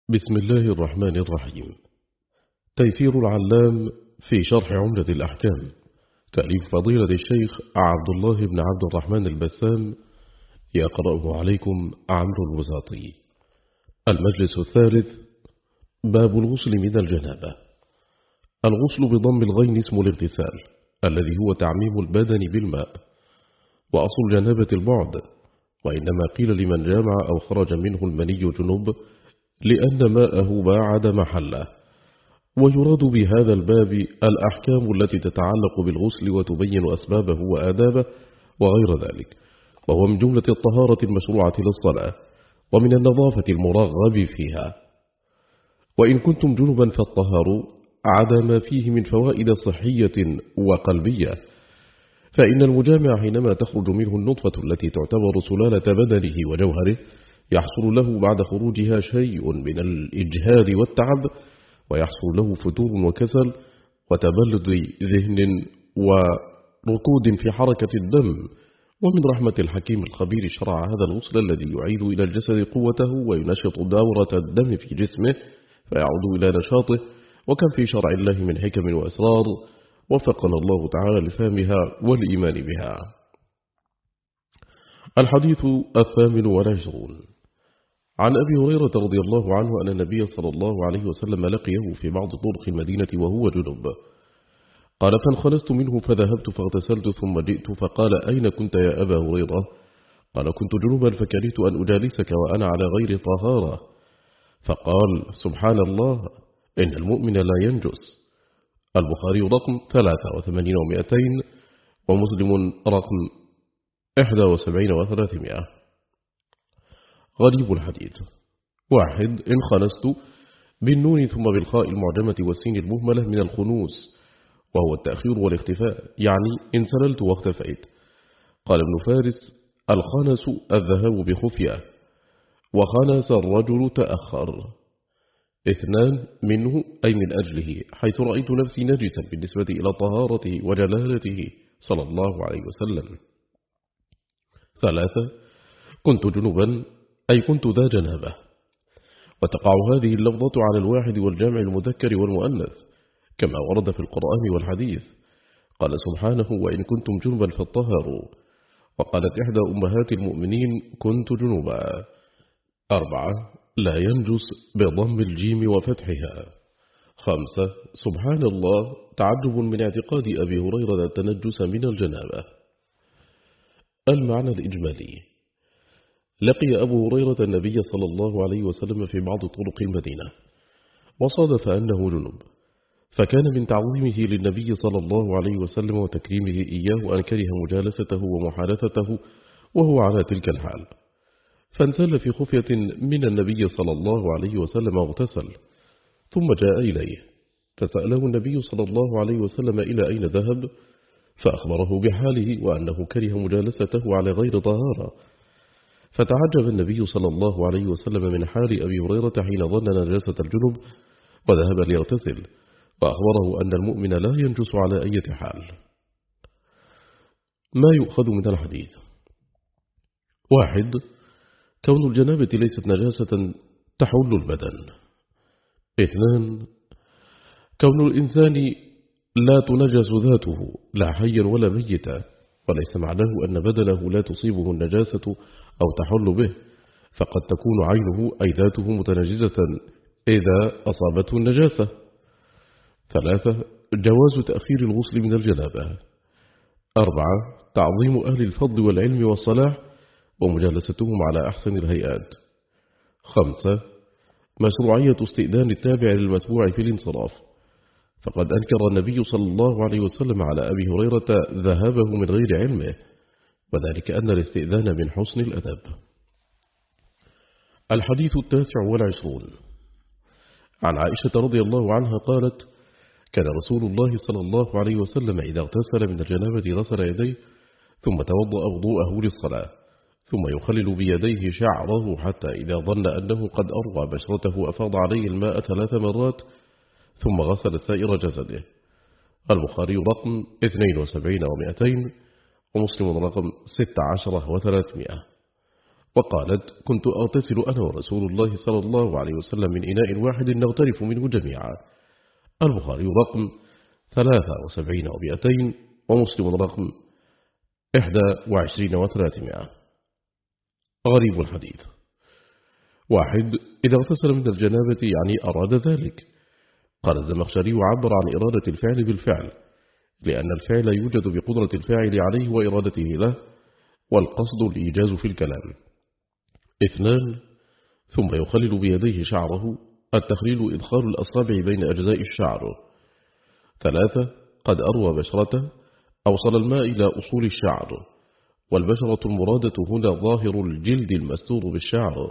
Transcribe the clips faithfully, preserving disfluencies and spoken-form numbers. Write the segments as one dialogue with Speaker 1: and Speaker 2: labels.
Speaker 1: بسم الله الرحمن الرحيم. تيسير العلام في شرح عمدة الأحكام، تأليف فضيلة الشيخ عبد الله بن عبد الرحمن البسام، يقرأه عليكم عمرو الوزاطي. المجلس الثالث. باب الغسل من الجنابة. الغسل بضم الغين اسم الاغتسال الذي هو تعميم البدن بالماء، وأصل الجنابة البعد، وإنما قيل لمن جامع أو خرج منه المني جنوب لأن ماءه باعد محله. ويراد بهذا الباب الأحكام التي تتعلق بالغسل وتبين أسبابه وآدابه وغير ذلك، وهو من جملة الطهارة المشروعة للصلاة ومن النظافة المرغب فيها. وإن كنتم جنبا فالطهار عدا ما فيه من فوائد صحية وقلبية، فإن المجامع حينما تخرج منه النطفة التي تعتبر سلالة بدنه وجوهره يحصل له بعد خروجها شيء من الإجهاد والتعب، ويحصل له فتور وكسل وتبلد ذهن وركود في حركة الدم. ومن رحمة الحكيم الخبير شرع هذا الغسل الذي يعيد إلى الجسد قوته وينشط دورة الدم في جسمه فيعود إلى نشاطه، وكم في شرع الله من حكم وأسرار وفقنا الله تعالى لفهمها والإيمان بها. الحديث الثامن والعشرون. عن أبي هريرة رضي الله عنه أن النبي صلى الله عليه وسلم لقيه في بعض طرق المدينة وهو جنب، قال: فانخلصت منه فذهبت فاغتسلت ثم جئت فقال: أين كنت يا أبا هريرة؟ قال: كنت جنوبا فكرهت أن أجالسك وأنا على غير طهارة. فقال: سبحان الله، إن المؤمن لا ينجس. البخاري رقم ثلاثة وثمانين ومئتين، ومسلم رقم إحدى وسبعين وثلاثمائة. غريب الحديث. واحد. انخنست بالنون ثم بالخاء المعجمة والسين المهملة من الخنوس، وهو التأخير والاختفاء، يعني انسللت واختفيت. قال ابن فارس: الخنس الذهاب بخفية، وخنس الرجل تأخر. اثنان. منه أي من أجله، حيث رأيت نفسي نجسا بالنسبة إلى طهارته وجلالته صلى الله عليه وسلم. ثلاثة. كنت جنبا أي كنت ذا جنابة. وتقع هذه اللفظة على الواحد والجمع المذكر والمؤنث كما ورد في القرآن والحديث. قال سبحانه: وإن كنتم جنبا فاطهروا. وقالت إحدى أمهات المؤمنين: كنت جنوبا. أربعة. لا ينجس بضم الجيم وفتحها. خمسة. سبحان الله، تعجب من اعتقاد أبي هريرة التنجس من الجنابة. المعنى الإجمالي: لقي أبو هريرة النبي صلى الله عليه وسلم في بعض طرق المدينة، وصادف أنه جنب، فكان من تعظيمه للنبي صلى الله عليه وسلم وتكريمه إياه أن كره مجالسته ومحادثته وهو على تلك الحال، فانسل في خفية من النبي صلى الله عليه وسلم واغتسل، ثم جاء إليه فسأله النبي صلى الله عليه وسلم إلى أين ذهب، فأخبره بحاله وأنه كره مجالسته على غير طهارة. فتعجب النبي صلى الله عليه وسلم من حال أبي هريرة حين ظن نجاسة الجنب وذهب ليغتسل، وأخبره أن المؤمن لا ينجس على أي حال. ما يؤخذ من الحديث: واحد. كون الجنابة ليست نجاسة تحل البدن. اثنان. كون الإنسان لا تنجس ذاته لا حيا ولا ميتا، وليس معناه أن بدنه لا تصيبه النجاسة أو تحل به، فقد تكون عينه أي ذاته متنجسة إذا أصابته النجاسة. ثلاثة. جواز تأخير الغسل من الجنابة. أربعة. تعظيم أهل الفضل والعلم والصلاح ومجالستهم على أحسن الهيئات. خمسة. مشروعية استئذان التابع للمتبوع في الانصراف، فقد أنكر النبي صلى الله عليه وسلم على أبي هريرة ذهابه من غير علمه، وذلك أن الاستئذان من حسن الأدب. الحديث التاسع والعشرون. عن عائشة رضي الله عنها قالت: كان رسول الله صلى الله عليه وسلم إذا اغتسل من الجنابة غسل يديه ثم توضأ وضوءه للصلاة، ثم يخلل بيديه شعره حتى إذا ظن أنه قد أروى بشرته أفاض عليه الماء ثلاث مرات ثم غسل سائر جسده. البخاري رقم اثنين وسبعين ومئتين، ومسلم رقم ست عشر وثلاثمائة. وقالت كنت أغتسل أنا ورسول الله صلى الله عليه وسلم من إناء واحد نغترف منه جميعا. البخاري رقم ثلاثة وسبعين ومئتين ومسلم رقم إحدى وعشرين وثلاثمائة. غريب الحديث. واحد إذا اغتسل من الجنابة يعني أراد ذلك. قال الزمخشري وعبر عن إرادة الفعل بالفعل، لأن الفعل يوجد بقدرة الفاعل عليه وإرادته له، والقصد الإيجاز في الكلام. اثنان ثم يخلل بيديه شعره. التخليل إدخال الأصابع بين أجزاء الشعر. ثلاثة قد أروى بشرته، أوصل الماء إلى أصول الشعر، والبشرة المرادة هنا ظاهر الجلد المستور بالشعر.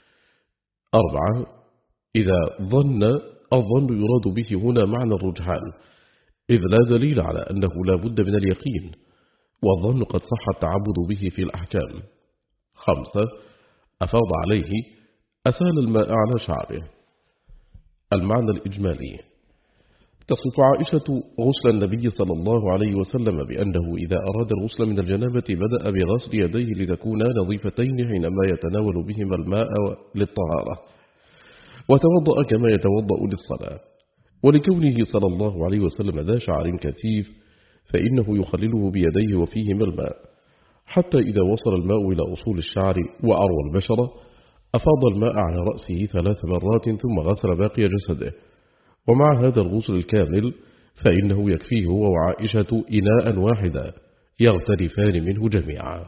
Speaker 1: أربعة إذا ظن، الظن يراد به هنا معنى الرجحان، إذ لا دليل على أنه لا بد من اليقين، والظن قد صح التعبد به في الأحكام. خمسة أفاض عليه، أسال الماء على شعره. المعنى الإجمالي. تصف عائشة غسل النبي صلى الله عليه وسلم بأنه إذا أراد الغسل من الجنابة بدأ بغسل يديه لتكونا نظيفتين حينما يتناول بهما الماء للطهارة، وتوضأ كما يتوضأ للصلاة. ولكونه صلى الله عليه وسلم ذا شعر كثيف فإنه يخلله بيديه وفيهما الماء، حتى إذا وصل الماء إلى أصول الشعر وأروى البشرة أفاض الماء على رأسه ثلاث مرات ثم غسل باقي جسده. ومع هذا الغسل الكامل فإنه يكفيه هو وعائشة إناء واحدا يغترفان منه جميعا.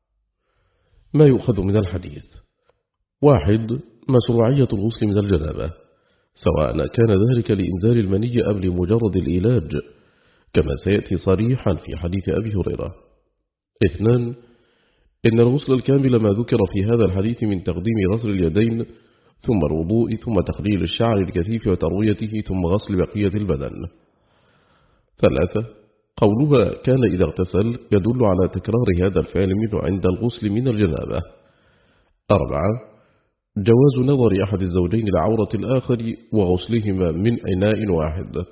Speaker 1: ما يؤخذ من الحديث. واحد مشروعية الغسل من الجنابة، سواء كان ذلك لإنزال المني أم لمجرد الإيلاج، كما سيأتي صريحا في حديث أبي هريرة. اثنان إن الغسل الكامل ما ذكر في هذا الحديث من تقديم غسل اليدين ثم الوضوء ثم تخليل الشعر الكثيف وترويته ثم غسل بقية البدن. ثلاثة قولها كان إذا اغتسل يدل على تكرار هذا الفعل منه عند الغسل من الجنابة. أربعة جواز نظر أحد الزوجين لعورة الآخر وغسلهما من إناء واحد.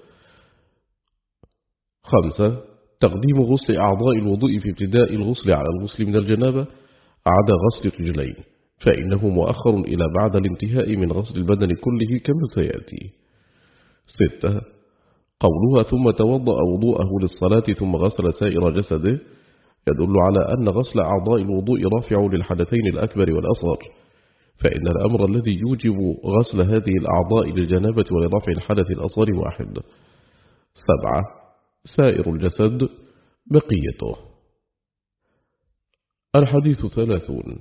Speaker 1: خمسة تقديم غسل أعضاء الوضوء في ابتداء الغسل على الغسل من الجنابة عدا غسل الرجلين، فإنه مؤخر إلى بعد الانتهاء من غسل البدن كله كما سيأتي. ستة قولها ثم توضأ وضوءه للصلاة ثم غسل سائر جسده يدل على أن غسل أعضاء الوضوء رافع للحدثين الأكبر والأصغر، فإن الأمر الذي يوجب غسل هذه الأعضاء للجنابة ولرفع الحدث الأصغر واحد. سبعة سائر الجسد بقيته. الحديث ثلاثون.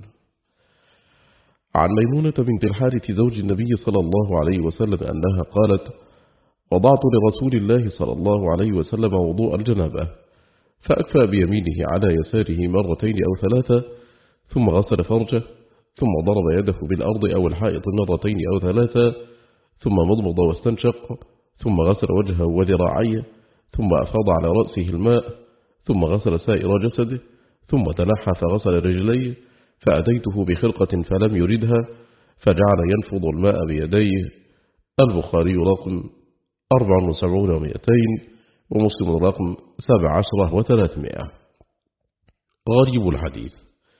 Speaker 1: عن ميمونة بنت الحارث زوج النبي صلى الله عليه وسلم أنها قالت وضعت لرسول الله صلى الله عليه وسلم وضوء الجنابة فأكفى بيمينه على يساره مرتين أو ثلاثة ثم غسل فرجه ثم ضرب يده بالأرض أو الحائط مرتين أو ثلاثة ثم مضمض واستنشق ثم غسل وجهه وذراعيه ثم أفاض على رأسه الماء ثم غسل سائر جسده ثم تنحى فغسل رجليه فأتيته بخرقة فلم يردها فجعل ينفض الماء بيديه. البخاري رقم أربع وسبعون ومئتين ومسلم رقم سبع عشرة وثلاثمائة. غريب الحديث.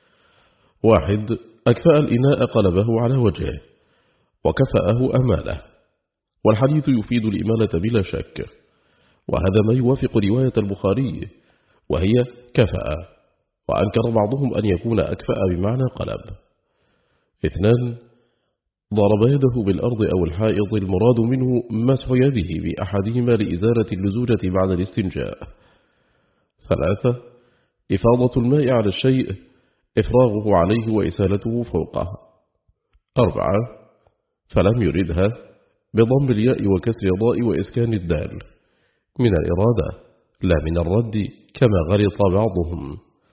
Speaker 1: واحد أكفأ الإناء قلبه على وجهه وكفأه أماله، والحديث يفيد الإمالة بلا شك، وهذا ما يوافق رواية البخاري وهي كفأ، وأنكر بعضهم أن يكون أكفأ بمعنى قلب. اثنان ضرب يده بالأرض أو الحائط المراد منه مسح يده بأحدهما لإزالة اللزوجة بعد الاستنجاء. ثلاثة إفاضة الماء على الشيء إفراغه عليه وإسالته فوقه. أربعة فلم يردها بضم الياء وكسر الضاء وإسكان الدال من الإرادة لا من الرد كما غلط بعضهم.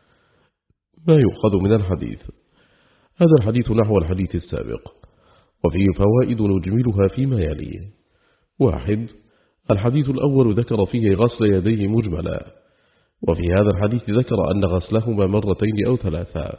Speaker 1: ما يؤخذ من الحديث. هذا الحديث نحو الحديث السابق، وفيه فوائد نجملها فيما يلي. واحد الحديث الأول ذكر فيه غسل يديه مجملا، وفي هذا الحديث ذكر أن غسلهما مرتين أو ثلاثة.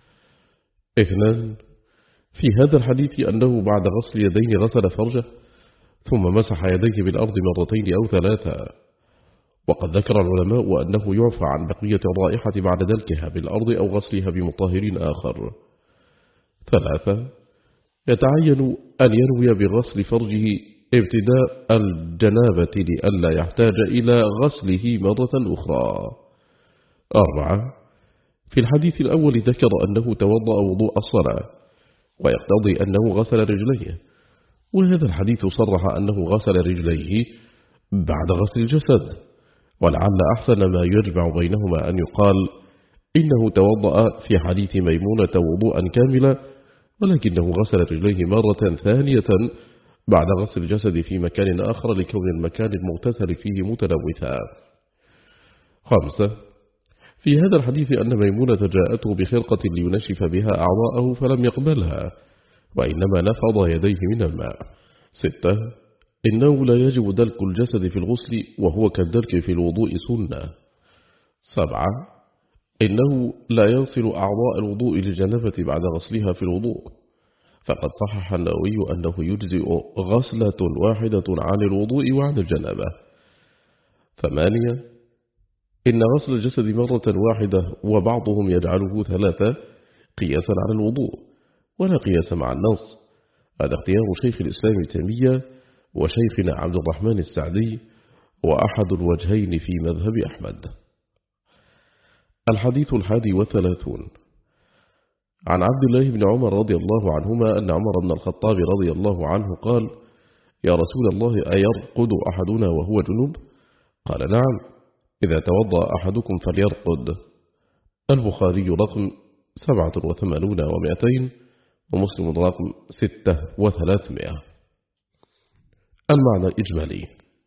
Speaker 1: اثنان في هذا الحديث أنه بعد غسل يديه غسل فرجه ثم مسح يديه بالأرض مرتين أو ثلاثة، وقد ذكر العلماء أنه يعفى عن بقية الرائحة بعد دلكها بالأرض أو غسلها بمطهر آخر. ثلاثة يتعين أن ينوي بغسل فرجه ابتداء الجنابة لئلا يحتاج إلى غسله مرة أخرى. أربعة في الحديث الأول ذكر أنه توضأ وضوء الصلاة ويقتضي أنه غسل رجليه، وهذا الحديث صرح أنه غسل رجليه بعد غسل الجسد، ولعل أحسن ما يجمع بينهما أن يقال إنه توضأ في حديث ميمونة وضوءا كاملا، ولكنه غسل رجليه مرة ثانية بعد غسل الجسد في مكان آخر لكون المكان المغتسل فيه متلوثا. خمسة في هذا الحديث أن ميمونة جاءته بخرقة لينشف بها أعضاءه فلم يقبلها، وإنما نفض يديه من الماء. ستة إنه لا يجب دلك الجسد في الغسل وهو كالدلك في الوضوء سنة. سبعة إنه لا يغسل أعضاء الوضوء للجنابة بعد غسلها في الوضوء، فقد صحح النووي أنه يجزئ غسلة واحدة عن الوضوء وعن الجنابة. ثمانية إن غسل الجسد مرة واحدة وبعضهم يجعله ثلاثة قياسا على الوضوء ولا قياس مع النص، هذا اختيار شيخ الإسلام ابن تيمية وشيخنا عبد الرحمن السعدي وأحد الوجهين في مذهب أحمد. الحديث الحادي والثلاثون عن عبد الله بن عمر رضي الله عنهما أن عمر بن الخطاب رضي الله عنه قال: يا رسول الله أيرقد أحدنا وهو جنوب؟ قال: نعم، إذا توضأ أحدكم فليرقد. البخاري رقم سبعة وثمانون ومئتين ومسلم رقم ستة وثلاثمائة. المعنى الإجمالي: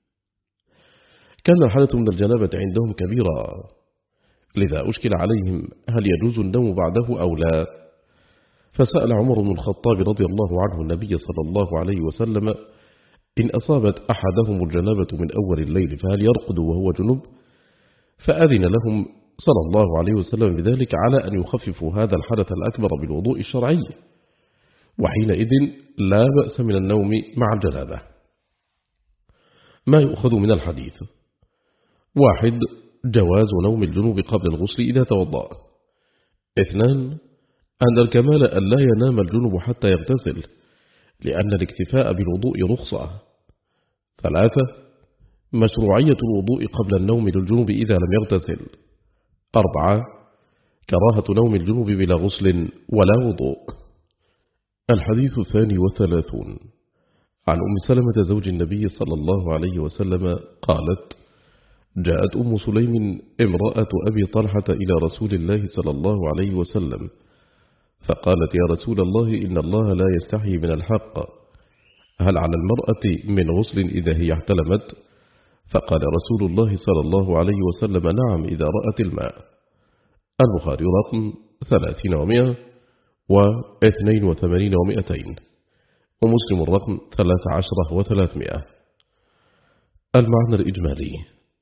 Speaker 1: كان الحالة من الجنابة عندهم كبيرة، لذا أشكل عليهم هل يجوز النوم بعده أو لا، فسأل عمر بن الخطاب رضي الله عنه النبي صلى الله عليه وسلم إن أصابت أحدهم الجنابة من أول الليل فهل يرقد وهو جنب؟ فأذن لهم صلى الله عليه وسلم بذلك على أن يخففوا هذا الحدث الأكبر بالوضوء الشرعي، وحينئذ لا بأس من النوم مع الجنابة. ما يؤخذ من الحديث: واحد جواز نوم الجنوب قبل الغسل إذا توضأ. اثنان أن الكمال أن لا ينام الجنوب حتى يغتسل، لأن الاكتفاء بالوضوء رخصة. ثلاثة مشروعية الوضوء قبل النوم للجنوب إذا لم يغتسل. أربعة كراهة نوم الجنوب بلا غسل ولا وضوء. الحديث الثاني والثلاثون عن أم سلمة زوج النبي صلى الله عليه وسلم قالت: جاءت أم سليم امرأة أبي طلحة إلى رسول الله صلى الله عليه وسلم فقالت: يا رسول الله إن الله لا يستحي من الحق، هل على المرأة من غسل إذا هي احتلمت؟ فقال رسول الله صلى الله عليه وسلم: نعم إذا رأت الماء. البخاري رقم ثلاثين ومئة واثنين وثمانين ومئتين ومسلم الرقم ثلاث عشرة وثلاثمائة. المعنى الإجمالي: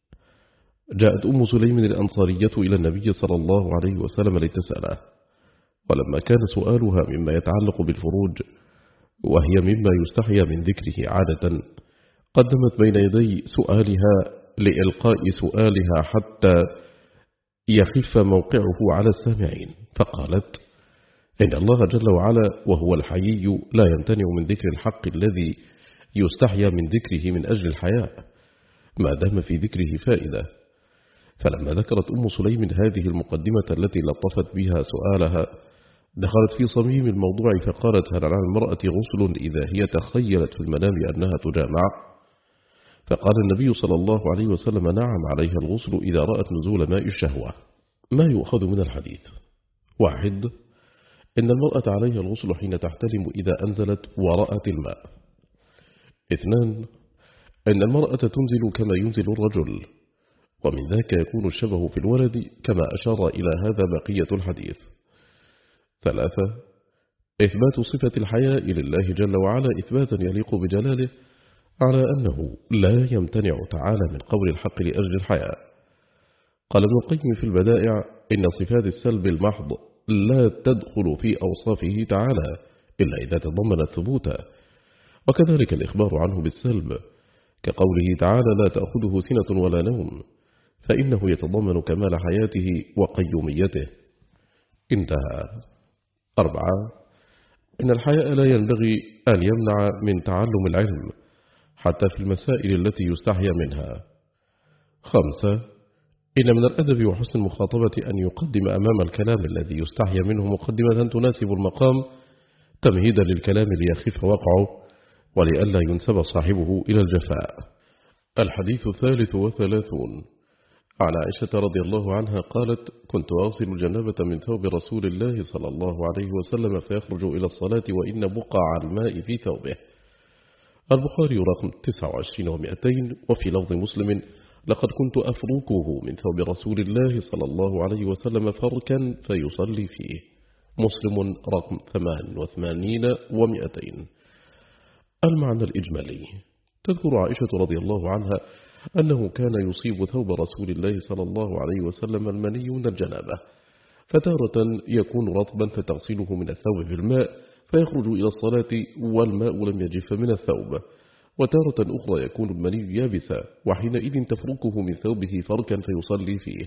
Speaker 1: جاءت أم سليم الأنصارية إلى النبي صلى الله عليه وسلم لتسأله، ولما كان سؤالها مما يتعلق بالفروج وهي مما يستحيى من ذكره عادة، قدمت بين يدي سؤالها لإلقاء سؤالها حتى يخف موقعه على السامعين، فقالت: إن الله جل وعلا وهو الحيي لا يمتنع من ذكر الحق الذي يستحيى من ذكره من أجل الحياء ما دام في ذكره فائدة. فلما ذكرت أم سليم هذه المقدمة التي لطفت بها سؤالها، دخلت في صميم الموضوع فقالت: هل على المرأة غسل إذا هي تخيلت في المنام أنها تجامع؟ فقال النبي صلى الله عليه وسلم: نعم عليها الغسل إذا رأت نزول ماء الشهوة. ما يؤخذ من الحديث: واحد إن المرأة عليها الغسل حين تحتلم إذا أنزلت ورأت الماء. اثنان إن المرأة تنزل كما ينزل الرجل، ومن ذاك يكون الشبه في الولد كما أشار إلى هذا بقية الحديث. ثلاثة إثبات صفة الحياء لله جل وعلا إثباتا يليق بجلاله، على أنه لا يمتنع تعالى من قول الحق لأجل الحياء. قال ابن القيم في البدائع: إن صفات السلب المحض لا تدخل في أوصافه تعالى إلا إذا تضمنت ثبوتا، وكذلك الإخبار عنه بالسلب كقوله تعالى: لا تأخذه سنة ولا نوم، فإنه يتضمن كمال حياته وقيوميته. انتهى. أربعة إن الحياء لا ينبغي أن يمنع من تعلم العلم حتى في المسائل التي يستحيا منها. خمسة، إن من الأدب وحسن المخاطبة أن يقدم أمام الكلام الذي يستحيا منه مقدمة تناسب المقام تمهيدا للكلام ليخف وقعه ولئلا ينسب صاحبه إلى الجفاء. الحديث الثالث وثلاثون. عن عائشة رضي الله عنها قالت: كنت أغسل الجنابة من ثوب رسول الله صلى الله عليه وسلم فيخرج إلى الصلاة وإن بقع الماء في ثوبه. البخاري رقم تسعة وعشرين ومئتين. وفي لفظ مسلم: لقد كنت أفركه من ثوب رسول الله صلى الله عليه وسلم فركا فيصلي فيه. مسلم رقم ثمان وثمانين ومئتين. المعنى الإجمالي: تذكر عائشة رضي الله عنها أنه كان يصيب ثوب رسول الله صلى الله عليه وسلم المني من الجنابة، فتارة يكون رطبا فتغسله من الثوب في الماء فيخرج إلى الصلاة والماء لم يجف من الثوب، وتارة أخرى يكون المني يابسا وحينئذ تفركه من ثوبه فركا فيصلي فيه.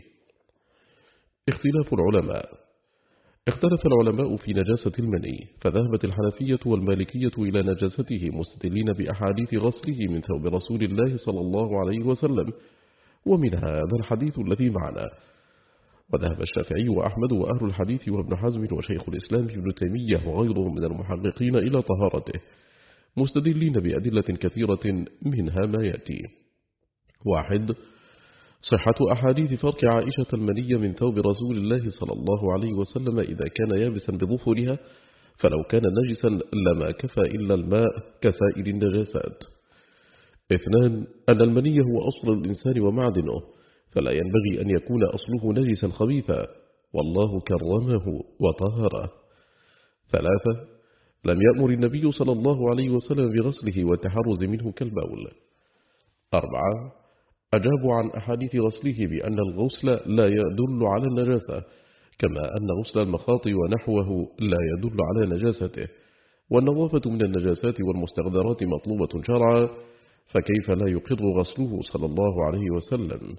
Speaker 1: اختلاف العلماء: اختلف العلماء في نجاسة المني، فذهبت الحنفية والمالكية إلى نجاسته مستدلين بأحاديث غسله من ثوب رسول الله صلى الله عليه وسلم، ومن هذا الحديث الذي معنا. وذهب الشافعي وأحمد وأهل الحديث وابن حزم وشيخ الإسلام ابن تيمية وغيرهم من المحققين إلى طهارته، مستدلين بأدلة كثيرة منها ما يأتي. واحد، صحة أحاديث فرك عائشة المني من ثوب رسول الله صلى الله عليه وسلم إذا كان يابسا بظفرها، فلو كان نجسا لما كفى إلا الماء كسائر النجاسات. اثنان، أن المني هو أصل الإنسان ومعدنه، فلا ينبغي أن يكون أصله نجسا خبيثا، والله كرمه وطهره. ثلاثة، لم يأمر النبي صلى الله عليه وسلم بغسله والتحرز منه كالبول. أربعة، أجابوا عن أحاديث غسله بأن الغسل لا يدل على النجاسة، كما أن غسل المخاط ونحوه لا يدل على نجاسته، والنظافة من النجاسات والمستقذرات مطلوبة شرعا، فكيف لا يقر غسله صلى الله عليه وسلم؟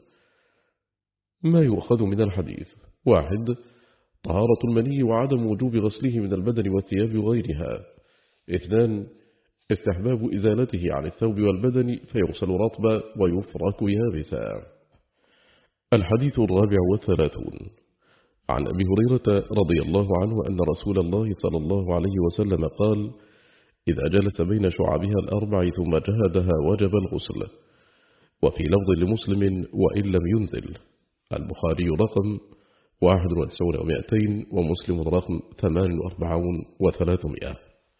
Speaker 1: ما يؤخذ من الحديث: واحد، طهارة المني وعدم وجوب غسله من البدن والثياب وغيرها. اثنان، استحباب إزالته عن الثوب والبدن فيغسل رطبا ويفرك يابسا. الحديث الرابع والثلاثون. عن أبي هريرة رضي الله عنه أن رسول الله صلى الله عليه وسلم قال: إذا جلس بين شعبها الأربع ثم جهدها وجب الغسل. وفي لفظ لمسلم: وإن لم ينزل. البخاري رقم واحد وتسعون ومئتين ومسلم رقم ثمان وأربعون وثلاثمائة.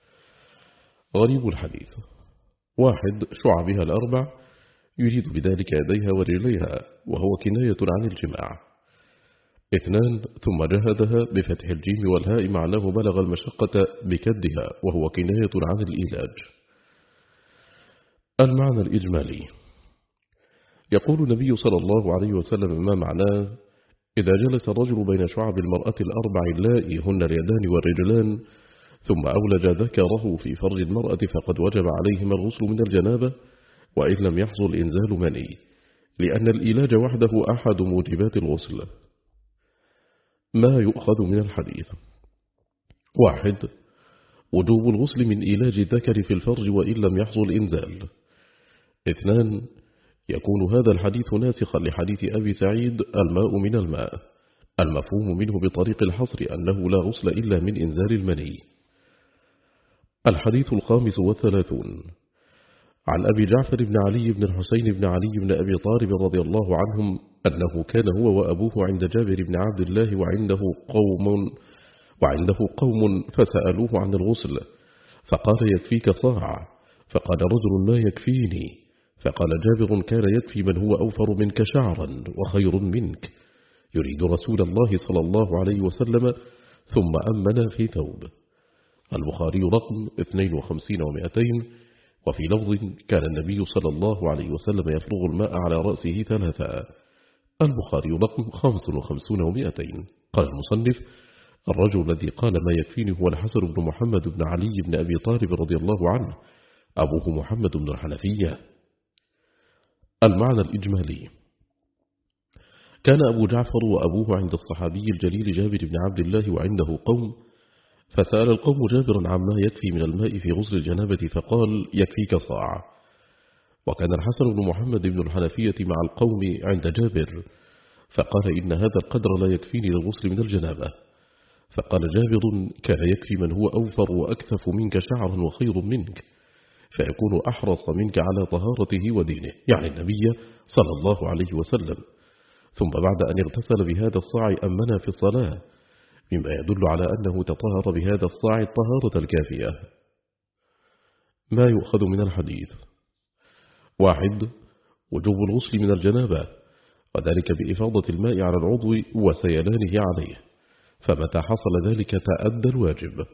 Speaker 1: غريب الحديث: واحد، شعبها الأربع يريد بذلك يديها ورجليها، وهو كناية عن الجماع. اثنان، ثم جهدها بفتح الجيم والهاء معناه بلغ المشقة بكدها، وهو كناية عن الإيلاج. المعنى الإجمالي: يقول النبي صلى الله عليه وسلم ما معناه: إذا جلس الرجل بين شعب المرأة الأربع اللائي هن اليدان والرجلان ثم أولج ذكره في فرج المرأة فقد وجب عليهما الغسل من الجنابة، وإن لم يحصل إنزال مني، لأن الإيلاج وحده أحد موجبات الغسل. ما يؤخذ من الحديث: واحد، وجوب الغسل من إيلاج الذكر في الفرج وإن لم يحصل إنزال. اثنان، يكون هذا الحديث ناسخا لحديث أبي سعيد: الماء من الماء، المفهوم منه بطريق الحصر أنه لا غسل إلا من إنزال المني. الحديث الخامس والثلاثون. عن أبي جعفر بن علي بن الحسين بن علي بن أبي طالب رضي الله عنهم أنه كان هو وأبوه عند جابر بن عبد الله وعنده قوم وعنده قوم فسألوه عن الغسل، فقال: يكفيك صاع، فقال رجل: لا يكفيني، فقال جابر: كان يكفي من هو أوفر منك شعرا وخير منك، يريد رسول الله صلى الله عليه وسلم، ثم أمن في ثوب. البخاري رقم اثنين وخمسين ومئتين. وفي لفظ: كان النبي صلى الله عليه وسلم يفرغ الماء على رأسه ثلاثا. البخاري رقم خمس وخمسون ومئتين. قال المصنف: الرجل الذي قال ما يكفيني هو الحسن بن محمد بن علي بن أبي طالب رضي الله عنه، أبوه محمد بن الحنفية. المعنى الإجمالي: كان أبو جعفر وأبوه عند الصحابي الجليل جابر بن عبد الله وعنده قوم، فسأل القوم جابرا عما يكفي من الماء في غسل الجنابة فقال يكفيك صاع. وكان الحسن بن محمد بن الحنفية مع القوم عند جابر فقال إن هذا القدر لا يكفيني للغسل من الجنابة. فقال جابر كان يكفي من هو أوفر وأكثف منك شعرا وخير منك، فيكون أحرص منك على طهارته ودينه، يعني النبي صلى الله عليه وسلم. ثم بعد أن اغتسل بهذا الصاع أمنا في الصلاة، مما يدل على أنه تطهر بهذا الصاع الطهارة الكافية. ما يؤخذ من الحديث: واحد، وجوب الغسل من الجنابة، وذلك بإفاضة الماء على العضو وسيلانه عليه، فمتى حصل ذلك تأدى الواجب.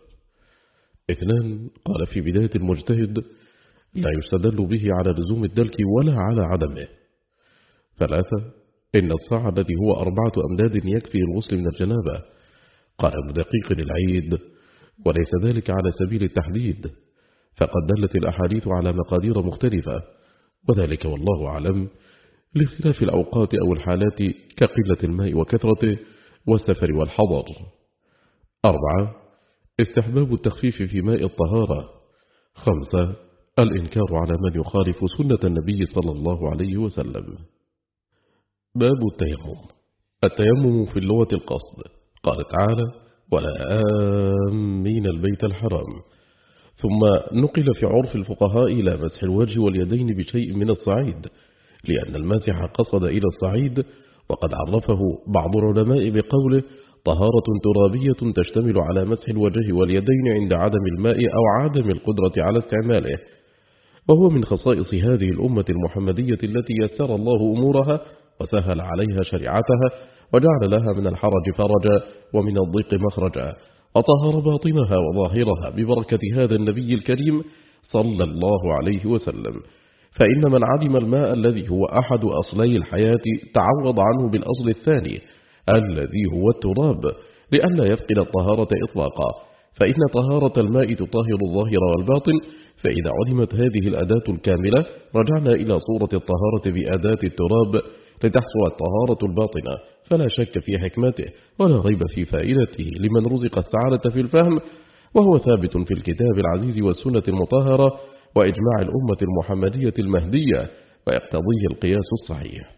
Speaker 1: اثنان، قال في بداية المجتهد: لا يستدل به على لزوم الدلك ولا على عدمه. ثلاثة، إن الصاع الذي هو أربعة أمداد يكفي الغسل من الجنابة. قال ابن دقيق العيد: وليس ذلك على سبيل التحديد، فقد دلت الأحاديث على مقادير مختلفة، وذلك والله أعلم لاختلاف الأوقات أو الحالات كقلة الماء وكثرته والسفر والحضر. أربعة، استحباب التخفيف في ماء الطهارة. خمسة، الإنكار على من يخالف سنة النبي صلى الله عليه وسلم. باب التيمم. التيمم في اللغة القصد. قال تعالى: ولا آمين البيت الحرام. ثم نقل في عرف الفقهاء إلى مسح الوجه واليدين بشيء من الصعيد، لأن الماسح قصد إلى الصعيد، وقد عرفه بعض العلماء بقوله: طهارة ترابية تشتمل على مسح الوجه واليدين عند عدم الماء أو عدم القدرة على استعماله، وهو من خصائص هذه الأمة المحمدية التي يسر الله أمورها وسهل عليها شريعتها وجعل لها من الحرج فرجا ومن الضيق مخرجا، وطهر باطنها وظاهرها ببركة هذا النبي الكريم صلى الله عليه وسلم. فإن من عدم الماء الذي هو أحد أصلي الحياة تعوض عنه بالأصل الثاني الذي هو التراب، لئلا يفقد الطهارة إطلاقا، فإن طهارة الماء تطهر الظاهر والباطن. فإذا علمت هذه الأداة الكاملة رجعنا إلى صورة الطهارة بأداة التراب لتحصل الطهارة الباطنة، فلا شك في حكمته ولا ريب في فائدته لمن رزق السعادة في الفهم، وهو ثابت في الكتاب العزيز والسنة المطهرة وإجماع الأمة المحمدية المهدية، ويقتضيه القياس الصحيح.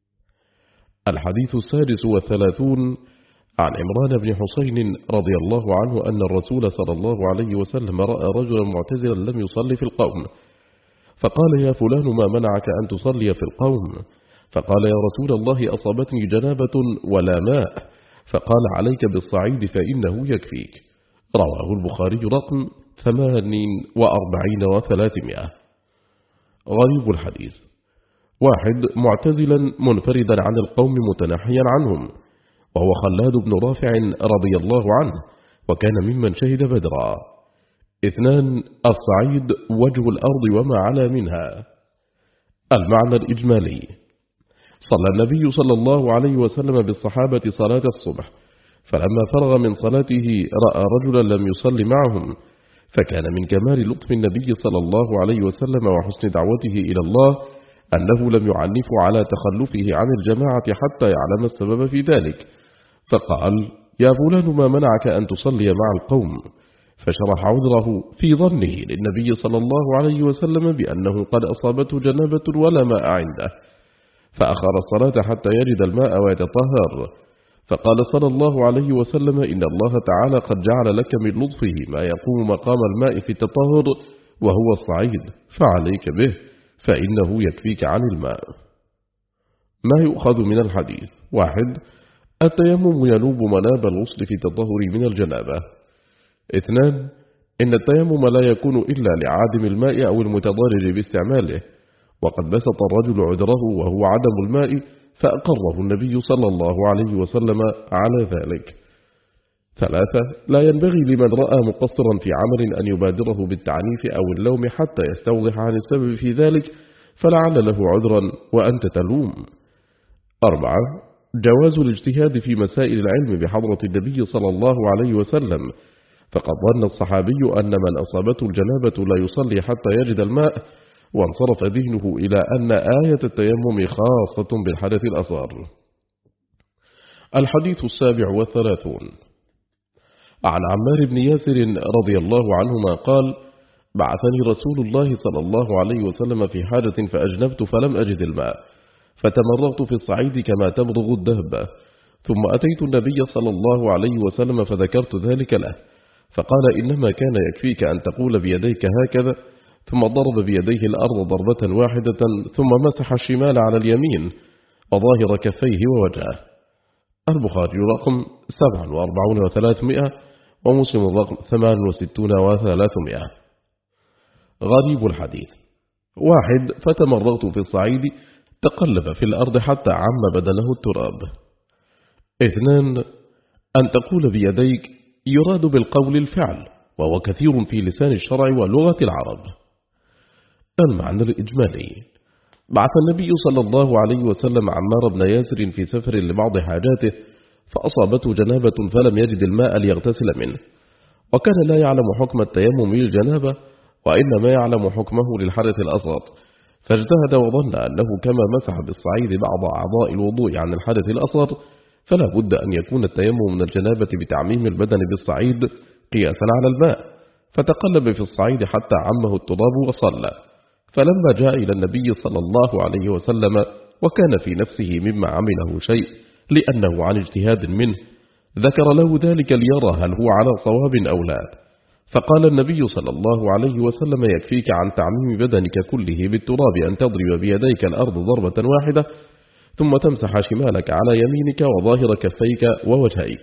Speaker 1: الحديث السادس والثلاثون عن عمران بن حسين رضي الله عنه أن الرسول صلى الله عليه وسلم رأى رجلا معتزلا لم يصلي في القوم، فقال: يا فلان ما منعك أن تصلي في القوم؟ فقال: يا رسول الله أصابتني جنابة ولا ماء. فقال: عليك بالصعيد فإنه يكفيك. رواه البخاري رقم ثمان وأربعين وثلاثمائة. غريب الحديث: واحد، معتزلا منفردا عن القوم متنحيا عنهم، وهو خلاد بن رافع رضي الله عنه، وكان ممن شهد بدرا. اثنان، الصعيد وجه الأرض وما علا منها. المعنى الإجمالي: صلى النبي صلى الله عليه وسلم بالصحابة صلاة الصبح، فلما فرغ من صلاته رأى رجلا لم يصلي معهم، فكان من كمال لطف النبي صلى الله عليه وسلم وحسن دعوته إلى الله أنه لم يعنف على تخلفه عن الجماعة حتى يعلم السبب في ذلك، فقال: يا فلان ما منعك أن تصلي مع القوم؟ فشرح عذره في ظنه للنبي صلى الله عليه وسلم بأنه قد أصابته جنابة ولا ماء عنده، فأخر الصلاة حتى يجد الماء ويتطهر. فقال صلى الله عليه وسلم: إن الله تعالى قد جعل لك من لطفه ما يقوم مقام الماء في التطهر، وهو الصعيد، فعليك به فإنه يكفيك عن الماء. ما يؤخذ من الحديث: واحد، التيمم ينوب مناب الغسل في التطهر من الجنابة. اثنان، إن التيمم لا يكون إلا لعادم الماء أو المتضرر باستعماله، وقد بسط الرجل عذره وهو عدم الماء فأقره النبي صلى الله عليه وسلم على ذلك. ثلاثة، لا ينبغي لمن رأى مقصرا في عمل أن يبادره بالتعنيف أو اللوم حتى يستوضح عن السبب في ذلك، فلعل له عذرا وأنت تلوم. أربعة، جواز الاجتهاد في مسائل العلم بحضرة النبي صلى الله عليه وسلم، فقد ظن الصحابي أن من أصابته الجنابة لا يصلي حتى يجد الماء، وانصرف ذهنه إلى أن آية التيمم خاصة بالحدث الأصغر. الحديث السابع والثلاثون عن عمار بن ياسر رضي الله عنهما قال: بعثني رسول الله صلى الله عليه وسلم في حاجة فأجنبت فلم أجد الماء، فتمرغت في الصعيد كما تمرغ الدابة، ثم أتيت النبي صلى الله عليه وسلم فذكرت ذلك له، فقال: إنما كان يكفيك أن تقول بيديك هكذا، ثم ضرب بيديه الأرض ضربة واحدة، ثم مسح الشمال على اليمين وظاهر كفيه ووجهه. البخاري رقم سبعة وأربعون وثلاثمائة، ومسلم رقم ثمان وستون وثلاثمائة. غريب الحديث: واحد: فتمرغت في الصعيد، تقلب في الأرض حتى عم بدنه التراب. اثنان: أن تقول بيديك يراد بالقول الفعل، وهو كثير في لسان الشرع ولغة العرب. المعنى الإجمالي: بعث النبي صلى الله عليه وسلم عمار بن ياسر في سفر لبعض حاجاته، فأصابته جنابة فلم يجد الماء ليغتسل منه، وكان لا يعلم حكم التيمم للجنابة، وإنما يعلم حكمه للحدث الأصغر، فاجتهد وظن أنه كما مسح بالصعيد بعض أعضاء الوضوء عن الحدث الأصغر، فلا بد أن يكون التيمم من الجنابة بتعميم البدن بالصعيد قياسا على الماء، فتقلب في الصعيد حتى عمه التراب وصلى. فلما جاء إلى النبي صلى الله عليه وسلم وكان في نفسه مما عمله شيء لأنه عن اجتهاد منه، ذكر له ذلك ليرى هل هو على صواب أو لا، فقال النبي صلى الله عليه وسلم: يكفيك عن تعميم بدنك كله بالتراب أن تضرب بيديك الأرض ضربة واحدة، ثم تمسح شمالك على يمينك وظاهر كفيك ووجهيك.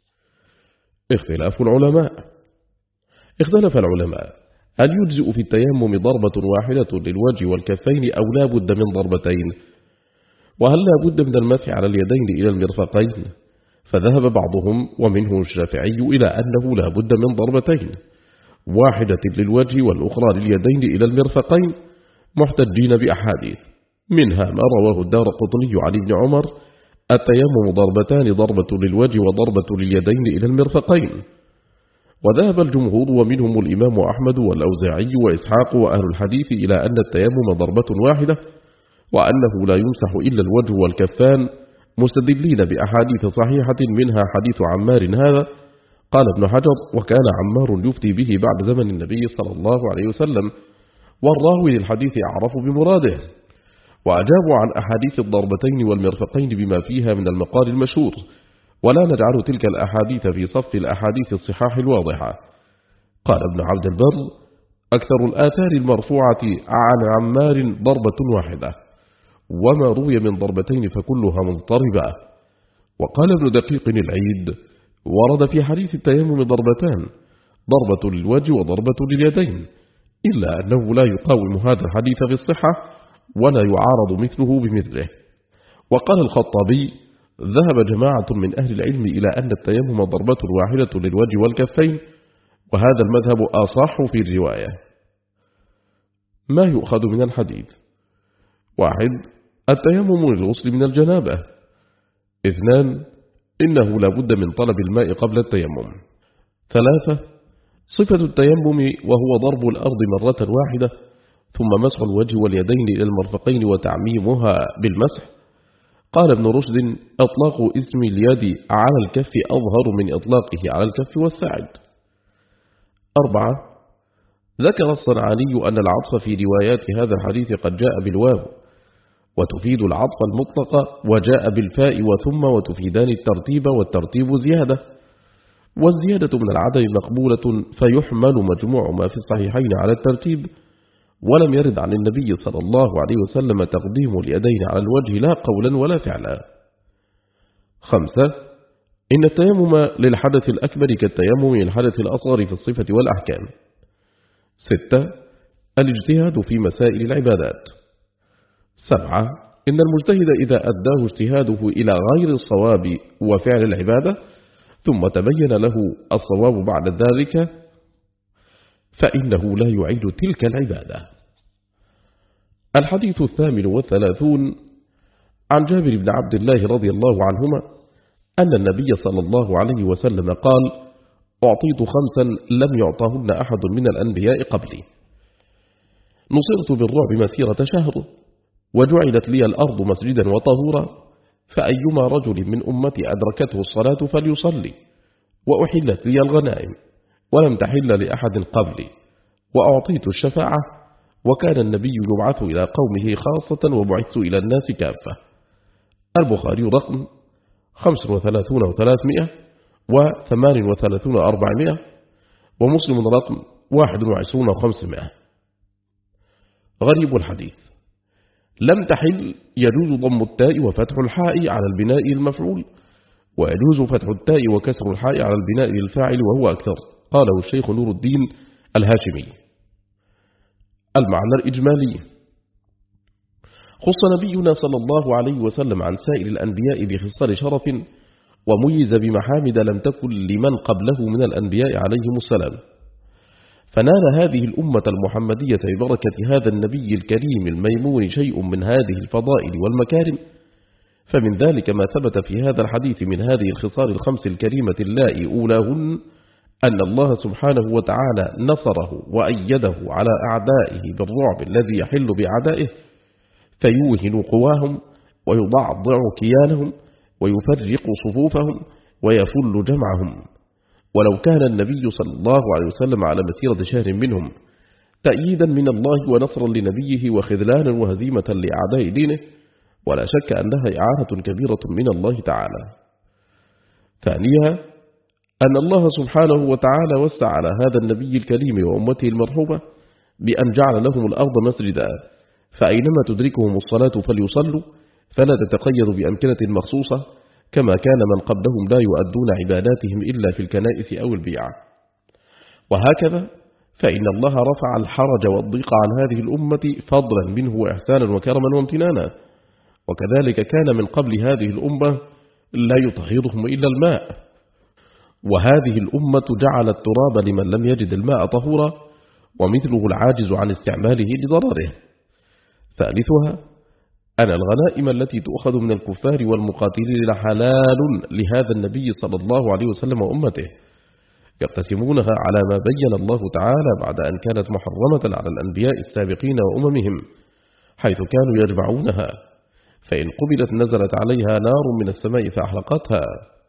Speaker 1: اختلاف العلماء: اختلف العلماء هل يجزئ في التيمم ضربة واحدة للوجه والكفين أو لا بد من ضربتين، وهل لا بد من المسح على اليدين إلى المرفقين؟ فذهب بعضهم ومنه الشافعي إلى أنه لا بد من ضربتين، واحدة للوجه والأخرى لليدين إلى المرفقين، محتجين بأحاديث منها ما رواه الدارقطني عن ابن عمر: التيمم ضربتان، ضربة للوجه وضربة لليدين إلى المرفقين. وذهب الجمهور ومنهم الإمام أحمد والأوزاعي وإسحاق وأهل الحديث إلى أن التيمم ضربة واحدة، وأنه لا يمسح إلا الوجه والكفان، مستدلين بأحاديث صحيحة منها حديث عمار هذا. قال ابن حجر: وكان عمار يفتي به بعد زمن النبي صلى الله عليه وسلم، والراوي للحديث أعرف بمراده. وأجابوا عن أحاديث الضربتين والمرفقين بما فيها من المقال المشهور، ولا نجعل تلك الأحاديث في صف الأحاديث الصحاح الواضحة. قال ابن عبد البر: أكثر الآثار المرفوعة عن عمار ضربة واحدة، وما روي من ضربتين فكلها مضطربة. وقال ابن دقيق العيد: ورد في حديث التيمم ضربتان، ضربة للوجه وضربة لليدين، إلا أنه لا يقاوم هذا الحديث في الصحة ولا يعارض مثله بمثله. وقال الخطابي: ذهب جماعة من أهل العلم إلى أن التيمم ضربة واحدة للوجه والكفين، وهذا المذهب أصح في الرواية. ما يؤخذ من الحديث: واحد: التيمم للغسل من الجنابة. اثنان: إنه لا بد من طلب الماء قبل التيمم. ثلاثة: صفة التيمم وهو ضرب الأرض مرة واحدة، ثم مسح الوجه واليدين إلى المرفقين وتعميمها بالمسح. قال ابن رشد: أطلاق اسم اليد على الكف أظهر من إطلاقه على الكف والساعد. أربعة: ذكر الصنعاني أن العطف في روايات هذا الحديث قد جاء بالواو، وتفيد العطف المطلق، وجاء بالفاء وثم، وتفيدان الترتيب، والترتيب زيادة، والزيادة من العدد مقبولة، فيحمل مجموع ما في الصحيحين على الترتيب. ولم يرد عن النبي صلى الله عليه وسلم تقديم اليدين على الوجه لا قولا ولا فعلا. خمسة: إن التيمم للحدث الأكبر كالتيمم للحدث الأصغر في الصفة والأحكام. ستة: الاجتهاد في مسائل العبادات. سبعة: إن المجتهد إذا أداه اجتهاده إلى غير الصواب وفعل العبادة ثم تبين له الصواب بعد ذلك فإنه لا يعيد تلك العبادة. الحديث الثامن والثلاثون عن جابر بن عبد الله رضي الله عنهما أن النبي صلى الله عليه وسلم قال: أعطيت خمسا لم يعطهن أحد من الأنبياء قبلي، نصرت بالرعب مسيرة شهر، وجعلت لي الأرض مسجدا وطهورا، فأيما رجل من أمتي أدركته الصلاة فليصلي، وأحلت لي الغنائم ولم تحل لأحد قبلي، وأعطيت الشفاعة، وكان النبي يبعث إلى قومه خاصة وبعثت إلى الناس كافة. البخاري رقم خمسة وثلاثون وثلاثمائة وثمان وثلاثون أربعمائة، ومسلم رقم واحد وعشرون وخمسمائة. غريب الحديث: لم تحل يجوز ضم التاء وفتح الحاء على البناء المفعول، ويجوز فتح التاء وكسر الحاء على البناء للفاعل وهو أكثر، قاله الشيخ نور الدين الهاشمي. المعنى الإجمالي: خص نبينا صلى الله عليه وسلم عن سائر الأنبياء بخصال شرف، وميز بمحامد لم تكن لمن قبله من الأنبياء عليهم السلام، فنال هذه الأمة المحمدية ببركة هذا النبي الكريم الميمون شيء من هذه الفضائل والمكارم. فمن ذلك ما ثبت في هذا الحديث من هذه الخصال الخمس الكريمة اللائي أولاهن أن الله سبحانه وتعالى نصره وأيده على أعدائه بالرعب الذي يحل بأعدائه، فيوهن قواهم ويضعضع كيانهم ويفرق صفوفهم ويفل جمعهم. ولو كان النبي صلى الله عليه وسلم على مسيرة شهر منهم تأييدا من الله ونصرا لنبيه وخذلانا وهزيمة لأعداء دينه، ولا شك أنها إعانة كبيرة من الله تعالى. ثانيا أن الله سبحانه وتعالى وسع على هذا النبي الكريم وأمته المرحوبة بأن جعل لهم الأرض مسجدا، فأينما تدركهم الصلاة فليصلوا، فلا تتقيد بأمكنة مخصوصة كما كان من قبلهم لا يؤدون عباداتهم إلا في الكنائس أو البيع. وهكذا فإن الله رفع الحرج والضيق عن هذه الأمة فضلا منه وإحسانا وكرما وامتنانا، وكذلك كان من قبل هذه الأمة لا يطهرهم إلا الماء، وهذه الأمة جعل التراب لمن لم يجد الماء طهورا، ومثله العاجز عن استعماله لضرره. ثالثها أن الغنائم التي تؤخذ من الكفار والمقاتلين حلال لهذا النبي صلى الله عليه وسلم وأمته، يقتسمونها على ما بين الله تعالى بعد أن كانت محرمة على الأنبياء السابقين وأممهم، حيث كانوا يجمعونها، فإن قبلت نزلت عليها نار من السماء فأحرقتها.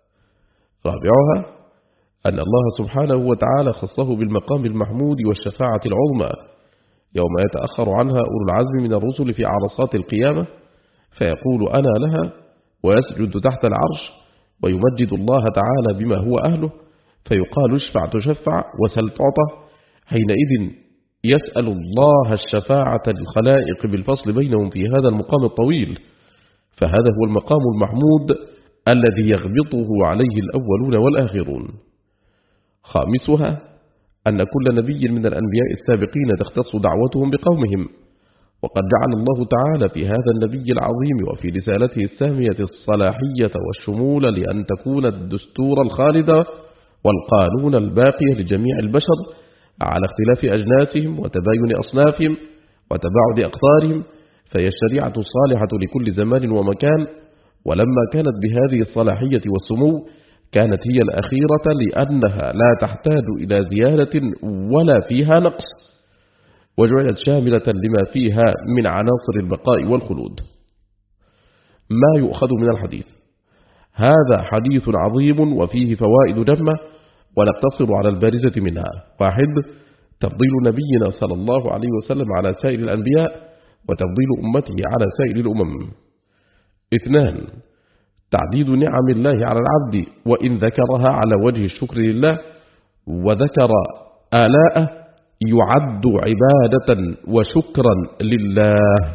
Speaker 1: رابعها أن الله سبحانه وتعالى خصه بالمقام المحمود والشفاعة العظمى يوم يتأخر عنها أولو العزم من الرسل في عرصات القيامة، فيقول أنا لها، ويسجد تحت العرش ويمجد الله تعالى بما هو أهله، فيقال اشفع تشفع وسل تعطى. حينئذ يسأل الله الشفاعة للخلائق بالفصل بينهم في هذا المقام الطويل، فهذا هو المقام المحمود الذي يغبطه عليه الأولون والآخرون. خامسها أن كل نبي من الأنبياء السابقين تختص دعوتهم بقومهم، وقد جعل الله تعالى في هذا النبي العظيم وفي رسالته السامية الصلاحية والشمول لأن تكون الدستور الخالد والقانون الباقي لجميع البشر على اختلاف أجناسهم وتباين أصنافهم وتباعد أقطارهم، فهي الشريعة الصالحة لكل زمان ومكان. ولما كانت بهذه الصلاحية والسمو كانت هي الأخيرة لأنها لا تحتاج إلى زيادة ولا فيها نقص، وجعلت شاملة لما فيها من عناصر البقاء والخلود. ما يؤخذ من الحديث: هذا حديث عظيم وفيه فوائد جمة، ونقتصر على البارزة منها. واحد: تفضيل نبينا صلى الله عليه وسلم على سائر الأنبياء، وتفضيل أمته على سائر الأمم. اثنان: تعديد نعم الله على العبد وإن ذكرها على وجه الشكر لله، وذكر آلاءه يعد عبادة وشكرا لله.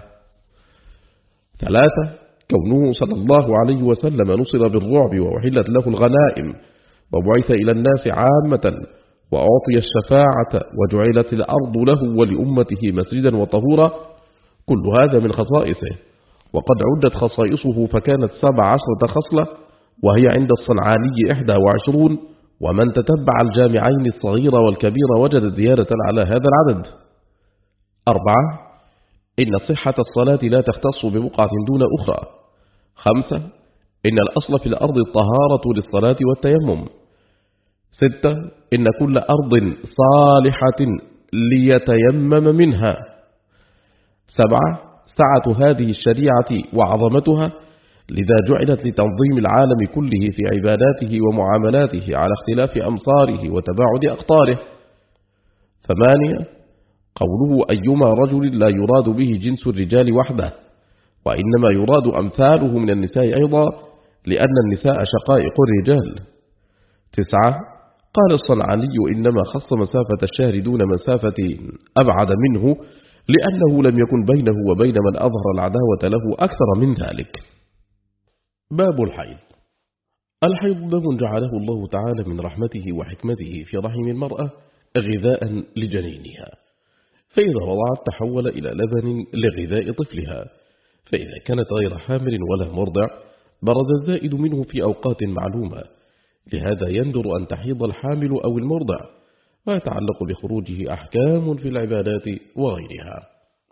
Speaker 1: ثلاثة: كونه صلى الله عليه وسلم نصر بالرعب وأحلت له الغنائم وبعث إلى الناس عامة وأعطي الشفاعة وجعلت الأرض له ولأمته مسجدا وطهورا، كل هذا من خصائصه، وقد عدت خصائصه فكانت سبع عشرة خصلة، وهي عند الصنعاني إحدى وعشرون، ومن تتبع الجامعين الصغير والكبير وجد زيادة على هذا العدد. أربعة: إن صحة الصلاة لا تختص ببقعة دون أخرى. خمسة: إن الأصل في الأرض الطهارة للصلاة والتيمم. ستة: إن كل أرض صالحة ليتيمم منها. سبعة: سعة هذه الشريعة وعظمتها لذا جعلت لتنظيم العالم كله في عباداته ومعاملاته على اختلاف أمصاره وتباعد أقطاره. ثمانية، قوله أيما رجل لا يراد به جنس الرجال وحده، وإنما يراد أمثاله من النساء أيضا، لأن النساء شقائق الرجال. تسعة، قال الصنعاني إنما خص مسافة الشهر دون مسافة أبعد منه لأنه لم يكن بينه وبين من أظهر العداوة له أكثر من ذلك. باب الحيض. الحيض دم جعله الله تعالى من رحمته وحكمته في رحم المرأة غذاء لجنينها، فإذا وضعت تحول إلى لبن لغذاء طفلها، فإذا كانت غير حامل ولا مرضع برز الزائد منه في أوقات معلومة، لهذا يندر أن تحيض الحامل أو المرضع، ويتعلق بخروجه أحكام في العبادات وغيرها.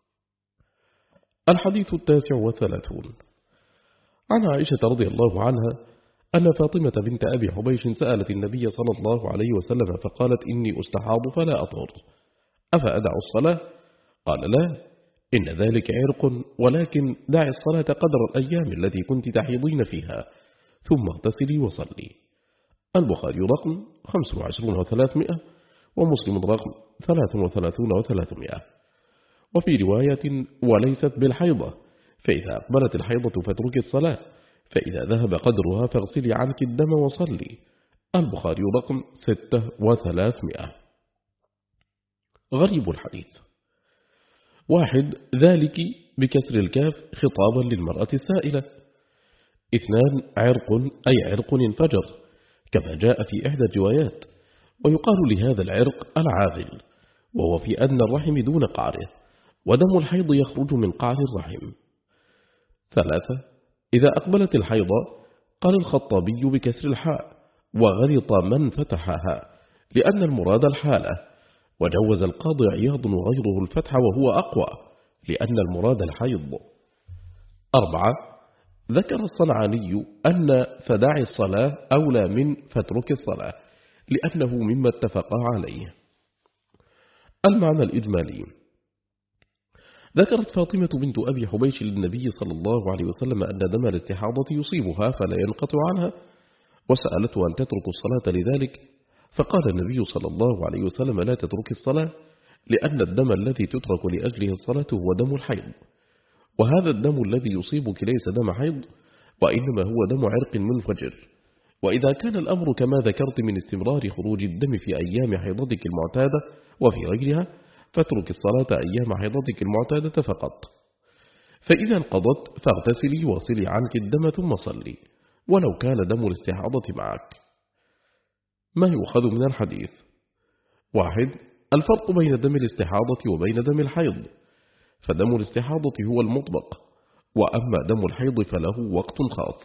Speaker 1: الحديث التاسع والثلاثون. عن عائشة رضي الله عنها أن فاطمة بنت أبي حبيش سألت النبي صلى الله عليه وسلم فقالت إني أستحاض فلا أطهر، أفأدع الصلاة؟ قال لا، إن ذلك عرق، ولكن دع الصلاة قدر الأيام التي كنت تحيضين فيها، ثم اغتسلي وصلي. البخاري رقم خمس وعشرون وثلاثمائة، ومسلم رقم ثلاث وثلاثون وثلاثمائة. وفي رواية وليست بالحيضة، فإذا أقبلت الحيضة فاتركي الصلاة، فإذا ذهب قدرها فاغسلي عنك الدم وصلي. البخاري رقم ستة وثلاثمائة. غريب الحديث. واحد، ذلك بكسر الكاف خطابا للمرأة السائلة. اثنان، عرق أي عرق انفجر كما جاء في إحدى الروايات، ويقال لهذا العرق العاذل، وهو في أدنى الرحم دون قعره، ودم الحيض يخرج من قعر الرحم. ثلاثة، إذا أقبلت الحيضة قال الخطابي بكسر الحاء وغلط من فتحها لأن المراد الحالة، وجوز القاضي عياض وغيره الفتح وهو أقوى لأن المراد الحيض. أربعة، ذكر الصنعاني أن فداعي الصلاة أولى من فترك الصلاة لأنه مما اتفقا عليه. المعنى الإجمالي. ذكرت فاطمة بنت أبي حبيش للنبي صلى الله عليه وسلم أن دم الاستحاضة يصيبها فلا ينقطع عنها، وسألته أن تترك الصلاة لذلك، فقال النبي صلى الله عليه وسلم لا تترك الصلاة، لأن الدم الذي تترك لأجله الصلاة هو دم الحيض، وهذا الدم الذي يصيبك ليس دم حيض، وإنما هو دم عرق منفجر. وإذا كان الأمر كما ذكرت من استمرار خروج الدم في أيام حيضتك المعتادة وفي غيرها، فاترك الصلاة أيام حيضتك المعتادة فقط، فإذا انقضت فاغتسلي واغسلي عنك الدم ثم صلي ولو كان دم الاستحاضة معك. ما يؤخذ من الحديث؟ واحد، الفرق بين دم الاستحاضة وبين دم الحيض، فدم الاستحاضة هو المطلق، وأما دم الحيض فله وقت خاص.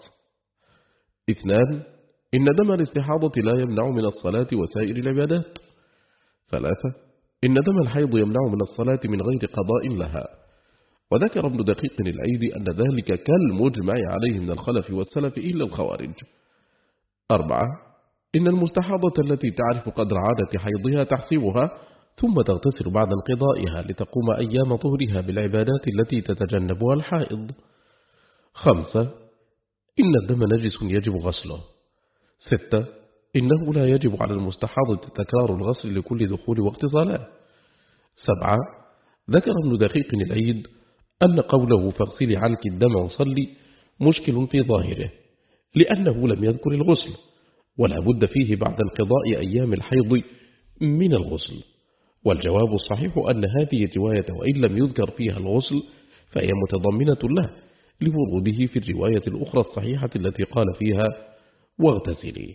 Speaker 1: اثنان، إن دم الاستحاضة لا يمنع من الصلاة وسائر العبادات. ثلاثة، إن دم الحيض يمنع من الصلاة من غير قضاء لها. وذكر ابن دقيق العيد أن ذلك كالمجمع عليه من الخلف والسلف إلا الخوارج. أربعة، إن المستحاضة التي تعرف قدر عادة حيضها تحسبها ثم تغتسل بعد انقضائها لتقوم أيام طهرها بالعبادات التي تتجنبها الحائض. خمسة، إن الدم نجس يجب غسله. ستة، إنه لا يجب على المستحاضة تكرار الغسل لكل دخول وقت صلاة. سبعة، ذكر ابن دقيق العيد أن قوله فاغسلي عنك الدم وصلي مشكل في ظاهره، لأنه لم يذكر الغسل، ولا بد فيه بعد انقضاء أيام الحيض من الغسل. والجواب الصحيح أن هذه الرواية وإن لم يذكر فيها الغسل فهي متضمنة له لوروده في الرواية الأخرى الصحيحة التي قال فيها واغتسلي.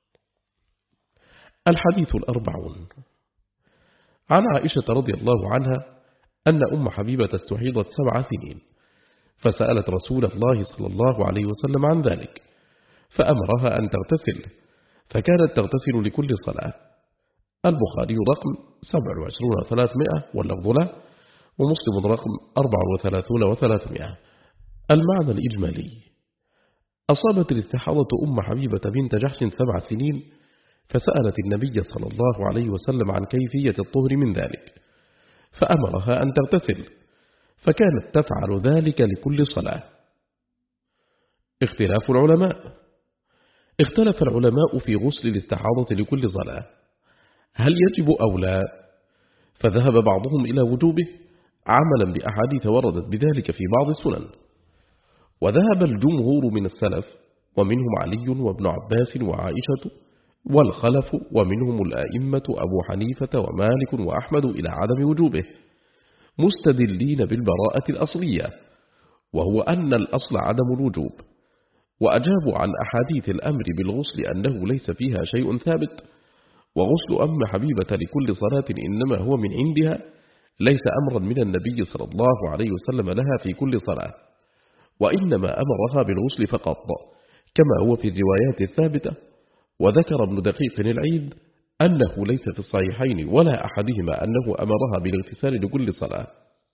Speaker 1: الحديث الأربعون. عن عائشة رضي الله عنها أن أم حبيبة استحيضت سبع سنين، فسألت رسول الله صلى الله عليه وسلم عن ذلك، فأمرها أن تغتسل، فكانت تغتسل لكل صلاة. البخاري رقم سبع وعشرون وثلاثمائة واللفظ له، ومسلم رقم أربع وثلاثون وثلاثمائة. المعنى الإجمالي. أصابت الاستحاضة أم حبيبة بنت جحش سبع سنين، فسألت النبي صلى الله عليه وسلم عن كيفية الطهر من ذلك، فأمرها أن تغتسل، فكانت تفعل ذلك لكل صلاة. اختلاف العلماء. اختلف العلماء في غسل الاستحاضة لكل صلاة، هل يجب أو لا؟ فذهب بعضهم إلى وجوبه عملا بأحاديث وردت بذلك في بعض السنن، وذهب الجمهور من السلف ومنهم علي وابن عباس وعائشة والخلف ومنهم الآئمة أبو حنيفة ومالك وأحمد إلى عدم وجوبه، مستدلين بالبراءة الأصلية، وهو أن الأصل عدم الوجوب، وأجابوا عن أحاديث الأمر بالغسل أنه ليس فيها شيء ثابت، وغسل أم حبيبة لكل صلاة إنما هو من عندها، ليس أمرا من النبي صلى الله عليه وسلم لها في كل صلاة، وإنما أمرها بالغسل فقط كما هو في الروايات الثابتة. وذكر ابن دقيق العيد أنه ليس في الصحيحين ولا أحدهما أنه أمرها بالاغتسال لكل صلاة.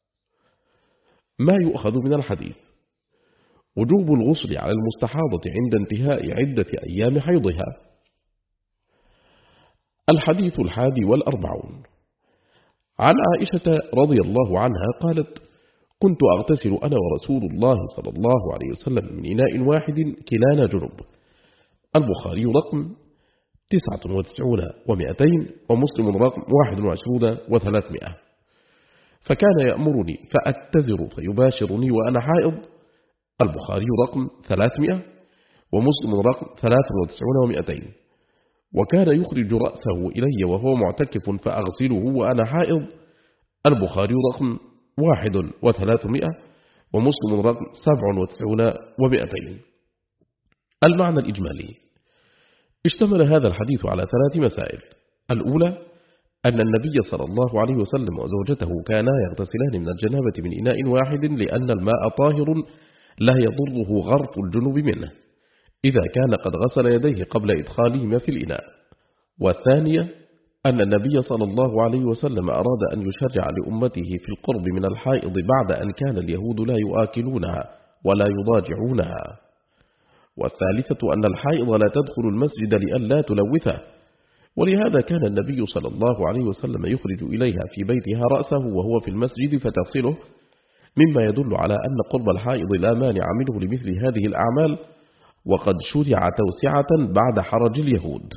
Speaker 1: ما يؤخذ من الحديث: وجوب الغسل على المستحاضة عند انتهاء عدة أيام حيضها. الحديث الحادي والأربعون عن عائشة رضي الله عنها قالت: كنت أغتسل أنا ورسول الله صلى الله عليه وسلم من إناء واحد كلانا جنب. البخاري رقم تسعة وتسعون ومئتين ومسلم رقم واحد وعشرون وثلاثمائة. فكان يأمرني فأتذر فيباشرني وأنا حائض. البخاري رقم ثلاثمائة ومسلم رقم ثلاث وتسعون ومئتين. وكان يخرج رأسه إلي وهو معتكف فأغسله وأنا حائض. البخاري رقم واحد وثلاثمائة ومسلم رقم سبع وتسعون ومئتين. المعنى الإجمالي: اشتمل هذا الحديث على ثلاث مسائل. الأولى أن النبي صلى الله عليه وسلم وزوجته كانا يغتسلان من الجنابة من إناء واحد لأن الماء طاهر لا يضره غرف الجنوب منه إذا كان قد غسل يديه قبل إدخالهما في الإناء. والثانية أن النبي صلى الله عليه وسلم أراد أن يشرع لأمته في القرب من الحائض بعد أن كان اليهود لا يؤكلونها ولا يضاجعونها. والثالثة أن الحائض لا تدخل المسجد لئلا تلوثه، ولهذا كان النبي صلى الله عليه وسلم يخرج إليها في بيتها رأسه وهو في المسجد فتغسله، مما يدل على أن قرب الحائض لا مانع منه لمثل هذه الأعمال، وقد شرع توسعة بعد حرج اليهود.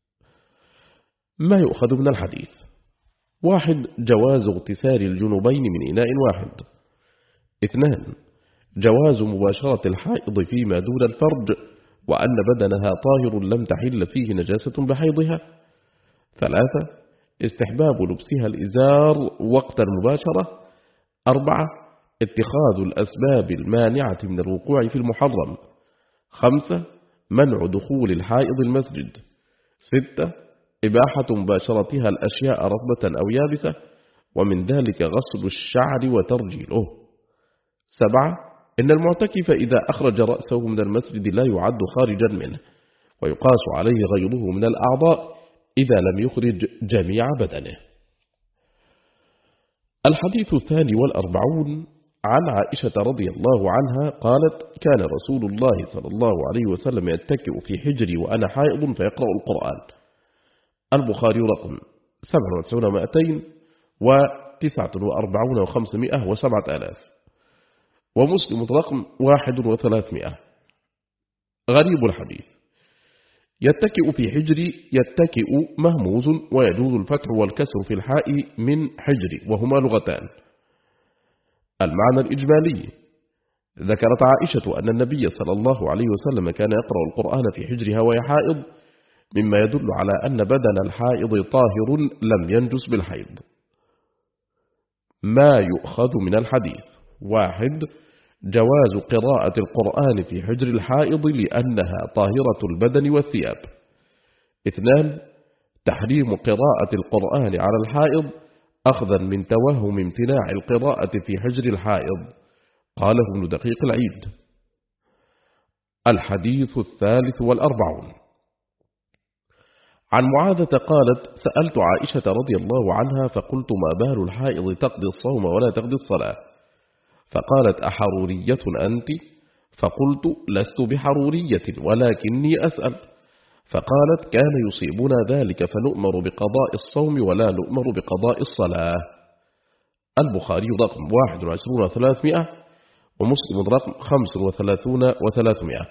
Speaker 1: ما يؤخذ من الحديث: واحد جواز اغتسال الجنوبين من إناء واحد. اثنان جواز مباشرة الحائض فيما دون الفرج وأن بدنها طاهر لم تحل فيه نجاسة بحيضها. ثلاثة استحباب لبسها الإزار وقت المباشرة. أربعة اتخاذ الأسباب المانعة من الوقوع في المحرم. خمسة منع دخول الحائض المسجد. ستة إباحة مباشرتها الأشياء رطبة أو يابسة، ومن ذلك غسل الشعر وترجيله. سبعة إن المعتكف إذا أخرج رأسه من المسجد لا يعد خارجا منه، ويقاس عليه غيره من الأعضاء إذا لم يخرج جميع بدنه. الحديث الثاني والأربعون عن عائشة رضي الله عنها قالت: كان رسول الله صلى الله عليه وسلم يتكئ في حجري وأنا حائض فيقرأ القرآن. البخاري رقم سبع وتسعون ومئتين وتسعة وأربعون وخمسمائة وسبعة آلاف، ومسلم رقم واحد وثلاثمائة. غريب الحديث: يتكئ في حجري، يتكئ مهموز، ويجوز الفتح والكسر في الحاء من حجري، وهما لغتان. المعنى الإجمالي: ذكرت عائشة أن النبي صلى الله عليه وسلم كان يقرأ القرآن في حجرها وهي حائض، مما يدل على أن بدن الحائض طاهر لم ينجس بالحيض. ما يؤخذ من الحديث: واحد جواز قراءة القرآن في حجر الحائض لأنها طاهرة البدن والثياب. اثنان تحريم قراءة القرآن على الحائض أخذا من توهم امتناع القراءة في حجر الحائض، قاله ابن دقيق العيد. الحديث الثالث والأربعون عن معاذة قالت: سألت عائشة رضي الله عنها فقلت: ما بال الحائض تقضي الصوم ولا تقضي الصلاة؟ فقالت: أحرورية أنت؟ فقلت: لست بحرورية ولكني أسأل. فقالت: كان يصيبنا ذلك فنؤمر بقضاء الصوم ولا نؤمر بقضاء الصلاة. البخاري رقم واحد وعشرون وثلاثمائة ومسلم رقم خمس وثلاثون وثلاثمائة.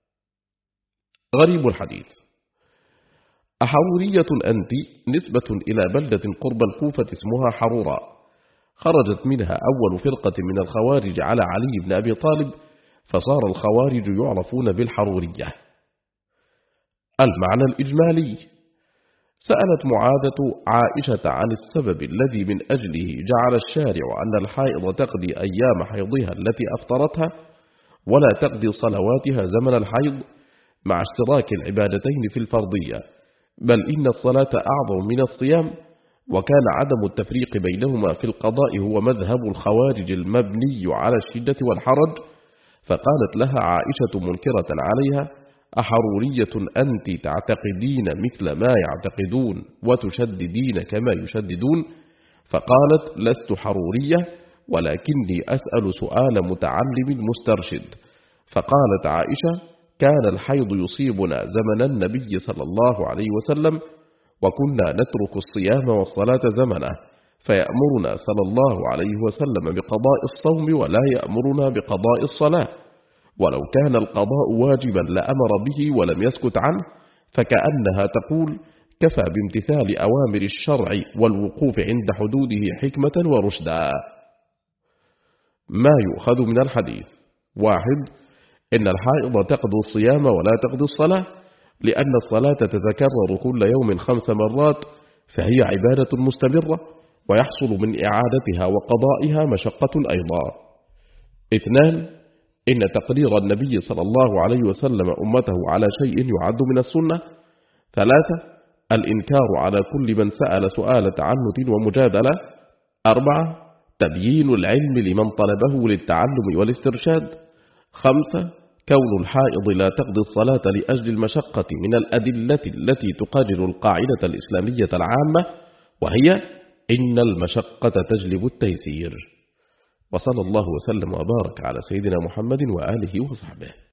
Speaker 1: غريب الحديث: أحرورية أنت نسبة إلى بلدة قرب الكوفة اسمها حروراء، خرجت منها أول فرقة من الخوارج على علي بن أبي طالب، فصار الخوارج يعرفون بالحرورية. المعنى الإجمالي: سألت معاذة عائشة عن السبب الذي من أجله جعل الشارع أن الحائض تقضي أيام حيضها التي أفطرتها ولا تقضي صلواتها زمن الحيض مع اشتراك العبادتين في الفرضية، بل إن الصلاة أعظم من الصيام، وكان عدم التفريق بينهما في القضاء هو مذهب الخوارج المبني على الشدة والحرج. فقالت لها عائشة منكرة عليها: أحرورية أنت تعتقدين مثل ما يعتقدون وتشددين كما يشددون؟ فقالت: لست حرورية، ولكني أسأل سؤال متعلم مسترشد. فقالت عائشة: كان الحيض يصيبنا زمن النبي صلى الله عليه وسلم، وكنا نترك الصيام والصلاة زمنه، فيأمرنا صلى الله عليه وسلم بقضاء الصوم ولا يأمرنا بقضاء الصلاة، ولو كان القضاء واجبا لأمر به ولم يسكت عنه، فكأنها تقول: كفى بامتثال أوامر الشرع والوقوف عند حدوده حكمة ورشدا. ما يؤخذ من الحديث: واحد، إن الحائض تقضي الصيام ولا تقضي الصلاة، لأن الصلاة تتكرر كل يوم خمس مرات، فهي عبادة مستمرة، ويحصل من إعادتها وقضائها مشقة أيضا. اثنان، إن تقرير النبي صلى الله عليه وسلم أمته على شيء يعد من السنة. ثلاثة، الإنكار على كل من سأل سؤال تعنت ومجادلة. أربعة، تبيين العلم لمن طلبه للتعلم والاسترشاد. خمسة، كون الحائض لا تقضي الصلاة لأجل المشقة من الأدلة التي تقرر القاعدة الإسلامية العامة، وهي: إن المشقة تجلب التيسير. وصلى الله وسلم وبارك على سيدنا محمد وآله وصحبه.